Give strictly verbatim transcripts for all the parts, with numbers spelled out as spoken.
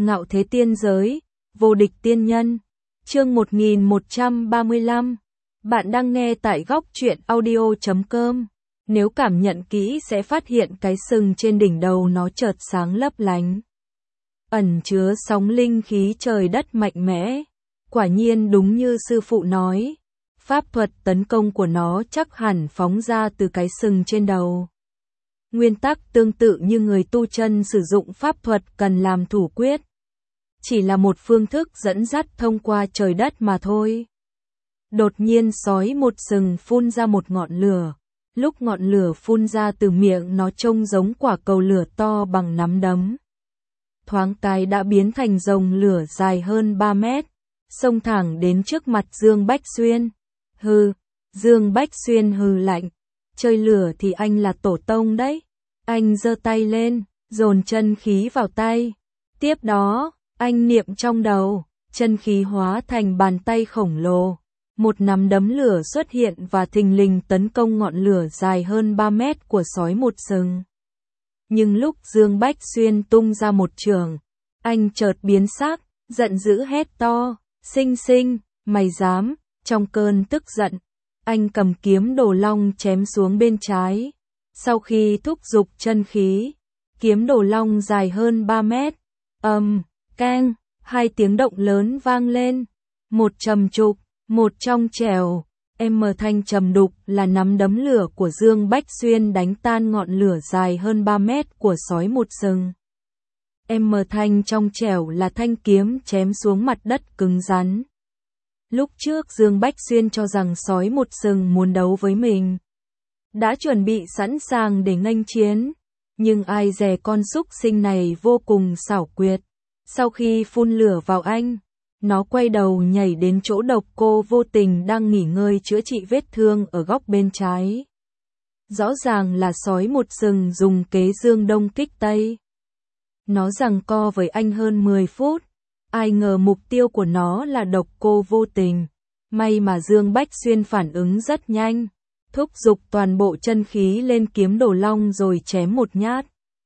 Ngạo thế tiên giới, vô địch tiên nhân. Chương một nghìn một trăm ba mươi lăm. Bạn đang nghe tại góc truyện audio chấm com. Nếu cảm nhận kỹ sẽ phát hiện cái sừng trên đỉnh đầu nó chợt sáng lấp lánh, ẩn chứa sóng linh khí trời đất mạnh mẽ. Quả nhiên đúng như sư phụ nói, pháp thuật tấn công của nó chắc hẳn phóng ra từ cái sừng trên đầu. Nguyên tắc tương tự như người tu chân sử dụng pháp thuật cần làm thủ quyết, chỉ là một phương thức dẫn dắt thông qua trời đất mà thôi. Đột nhiên sói một sừng phun ra một ngọn lửa. Lúc ngọn lửa phun ra từ miệng nó trông giống quả cầu lửa to bằng nắm đấm. Thoáng cái đã biến thành rồng lửa dài hơn ba mét, xông thẳng đến trước mặt Dương Bách Xuyên. Hừ, Dương Bách Xuyên hừ lạnh. Chơi lửa thì anh là tổ tông đấy. Anh giơ tay lên, dồn chân khí vào tay. Tiếp đó, anh niệm trong đầu, chân khí hóa thành bàn tay khổng lồ. Một nắm đấm lửa xuất hiện và thình lình tấn công ngọn lửa dài hơn ba mét của sói một sừng. Nhưng lúc Dương Bách Xuyên tung ra một chưởng, anh chợt biến sắc, giận dữ hét to, "Sinh sinh, mày dám!" Trong cơn tức giận, anh cầm kiếm đồ long chém xuống bên trái. Sau khi thúc giục chân khí, kiếm đồ long dài hơn ba mét. Ầm, keng, hai tiếng động lớn vang lên, một trầm trục, một trong trẻo. M thanh trầm đục là nắm đấm lửa của Dương Bách Xuyên đánh tan ngọn lửa dài hơn ba mét của sói một sừng. M thanh trong trẻo là thanh kiếm chém xuống mặt đất cứng rắn. Lúc trước Dương Bách Xuyên cho rằng sói một sừng muốn đấu với mình, đã chuẩn bị sẵn sàng để nghênh chiến, nhưng ai dè con súc sinh này vô cùng xảo quyệt. Sau khi phun lửa vào anh, nó quay đầu nhảy đến chỗ Độc Cô Vô Tình đang nghỉ ngơi chữa trị vết thương ở góc bên trái. Rõ ràng là sói một sừng dùng kế dương đông kích tây. Nó giằng co với anh hơn mười phút, ai ngờ mục tiêu của nó là Độc Cô Vô Tình. May mà Dương Bách Xuyên phản ứng rất nhanh, thúc giục toàn bộ chân khí lên kiếm đồ long rồi chém một nhát.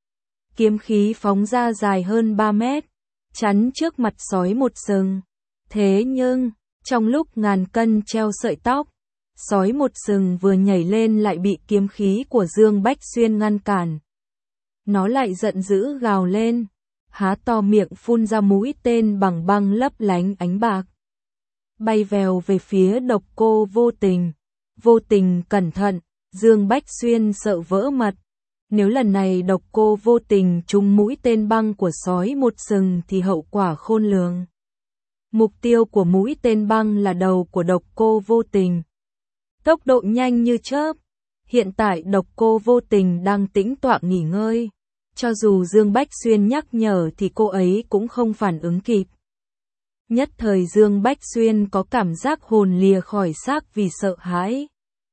Kiếm khí phóng ra dài hơn ba mét, chắn trước mặt sói một sừng. Thế nhưng, trong lúc ngàn cân treo sợi tóc, sói một sừng vừa nhảy lên lại bị kiếm khí của Dương Bách Xuyên ngăn cản. Nó lại giận dữ gào lên, há to miệng phun ra mũi tên bằng băng lấp lánh ánh bạc, bay vèo về phía Độc Cô Vô Tình. Vô Tình cẩn thận, Dương Bách Xuyên sợ vỡ mật. Nếu lần này Độc Cô Vô Tình trúng mũi tên băng của sói một sừng thì hậu quả khôn lường. Mục tiêu của mũi tên băng là đầu của Độc Cô Vô Tình. Tốc độ nhanh như chớp. Hiện tại Độc Cô Vô Tình đang tĩnh tọa nghỉ ngơi. Cho dù Dương Bách Xuyên nhắc nhở thì cô ấy cũng không phản ứng kịp. Nhất thời Dương Bách Xuyên có cảm giác hồn lìa khỏi xác vì sợ hãi.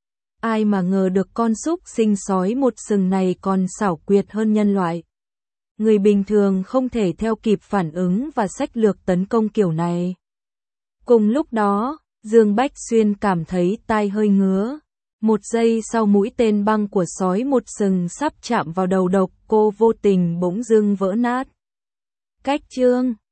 Ai mà ngờ được con súc sinh sói một sừng này còn xảo quyệt hơn nhân loại. Người bình thường không thể theo kịp phản ứng và sách lược tấn công kiểu này. Cùng lúc đó, Dương Bách Xuyên cảm thấy tai hơi ngứa. Một giây sau mũi tên băng của sói một sừng sắp chạm vào đầu Độc Cô Vô Tình bỗng dưng vỡ nát. Cách chương